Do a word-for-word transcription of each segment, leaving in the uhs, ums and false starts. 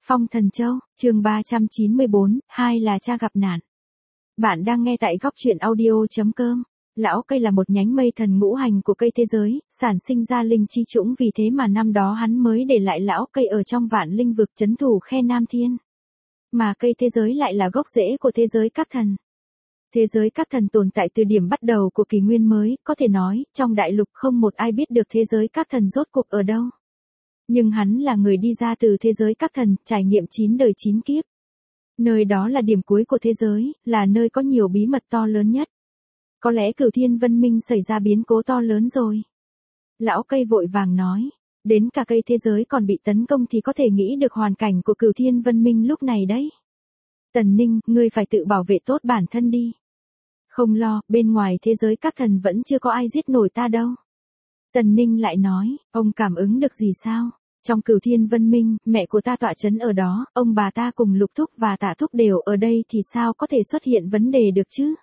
Phong Thần Châu, chương ba trăm chín mươi bốn, hai là cha gặp nạn. Bạn đang nghe tại góc truyện audio.com. Lão cây là một nhánh mây thần ngũ hành của cây thế giới, sản sinh ra linh chi chủng, vì thế mà năm đó hắn mới để lại lão cây ở trong vạn linh vực trấn thủ khe Nam Thiên. Mà cây thế giới lại là gốc rễ của thế giới các thần. Thế giới các thần tồn tại từ điểm bắt đầu của kỷ nguyên mới, có thể nói, trong đại lục không một ai biết được thế giới các thần rốt cuộc ở đâu. Nhưng hắn là người đi ra từ thế giới các thần, trải nghiệm chín đời chín kiếp. Nơi đó là điểm cuối của thế giới, là nơi có nhiều bí mật to lớn nhất. Có lẽ Cửu Thiên Vân Minh xảy ra biến cố to lớn rồi. Lão cây vội vàng nói, đến cả cây thế giới còn bị tấn công thì có thể nghĩ được hoàn cảnh của Cửu Thiên Vân Minh lúc này đấy. Tần Ninh, ngươi phải tự bảo vệ tốt bản thân đi. Không lo, bên ngoài thế giới các thần vẫn chưa có ai giết nổi ta đâu. Tần Ninh lại nói, ông cảm ứng được gì sao? Trong Cửu Thiên Vân Minh, mẹ của ta tọa chấn ở đó, ông bà ta cùng Lục Thúc và Tạ Thúc đều ở đây thì sao có thể xuất hiện vấn đề được chứ?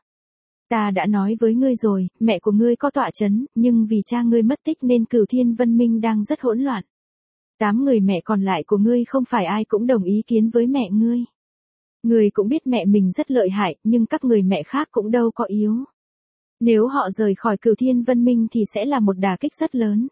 Ta đã nói với ngươi rồi, mẹ của ngươi có tọa chấn, nhưng vì cha ngươi mất tích nên Cửu Thiên Vân Minh đang rất hỗn loạn. Tám người mẹ còn lại của ngươi không phải ai cũng đồng ý kiến với mẹ ngươi. Ngươi cũng biết mẹ mình rất lợi hại, nhưng các người mẹ khác cũng đâu có yếu. Nếu họ rời khỏi Cửu Thiên Vân Minh thì sẽ là một đả kích rất lớn.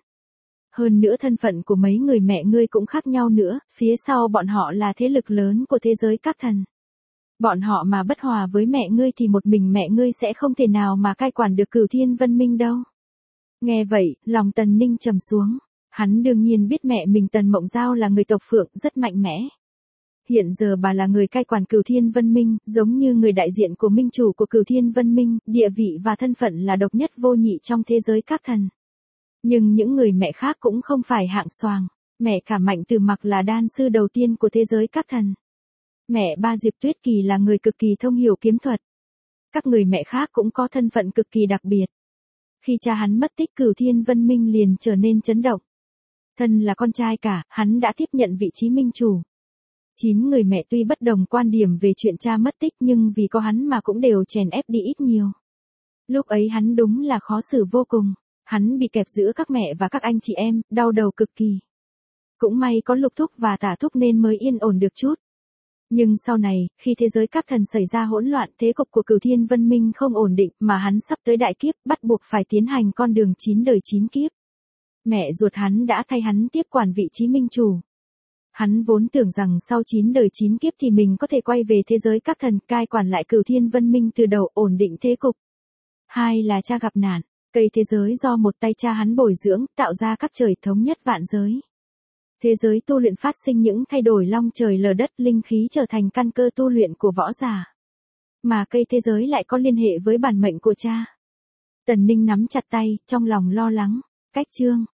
Hơn nữa thân phận của mấy người mẹ ngươi cũng khác nhau nữa, phía sau bọn họ là thế lực lớn của thế giới các thần. Bọn họ mà bất hòa với mẹ ngươi thì một mình mẹ ngươi sẽ không thể nào mà cai quản được Cửu Thiên Vân Minh đâu. Nghe vậy, lòng Tần Ninh trầm xuống. Hắn đương nhiên biết mẹ mình Tần Mộng Giao là người tộc Phượng, rất mạnh mẽ. Hiện giờ bà là người cai quản Cửu Thiên Vân Minh, giống như người đại diện của minh chủ của Cửu Thiên Vân Minh, địa vị và thân phận là độc nhất vô nhị trong thế giới các thần. Nhưng những người mẹ khác cũng không phải hạng xoàng. Mẹ cả Mạnh Từ Mặc là đan sư đầu tiên của thế giới các thần. Mẹ ba Diệp Tuyết Kỳ là người cực kỳ thông hiểu kiếm thuật. Các người mẹ khác cũng có thân phận cực kỳ đặc biệt. Khi cha hắn mất tích, Cửu Thiên Vân Minh liền trở nên chấn động. Thân là con trai cả, hắn đã tiếp nhận vị trí minh chủ. Chín người mẹ tuy bất đồng quan điểm về chuyện cha mất tích nhưng vì có hắn mà cũng đều chèn ép đi ít nhiều. Lúc ấy hắn đúng là khó xử vô cùng. Hắn bị kẹp giữa các mẹ và các anh chị em, đau đầu cực kỳ. Cũng may có Lục Thúc và Tả Thúc nên mới yên ổn được chút. Nhưng sau này, khi thế giới các thần xảy ra hỗn loạn, thế cục của Cửu Thiên Vân Minh không ổn định mà hắn sắp tới đại kiếp, bắt buộc phải tiến hành con đường chín đời chín kiếp. Mẹ ruột hắn đã thay hắn tiếp quản vị trí minh chủ. Hắn vốn tưởng rằng sau chín đời chín kiếp thì mình có thể quay về thế giới các thần, cai quản lại Cửu Thiên Vân Minh từ đầu, ổn định thế cục. Hai là cha gặp nạn. Cây thế giới do một tay cha hắn bồi dưỡng, tạo ra các trời thống nhất vạn giới. Thế giới tu luyện phát sinh những thay đổi long trời lở đất, linh khí trở thành căn cơ tu luyện của võ giả. Mà cây thế giới lại có liên hệ với bản mệnh của cha. Tần Ninh nắm chặt tay, trong lòng lo lắng. Cách chương.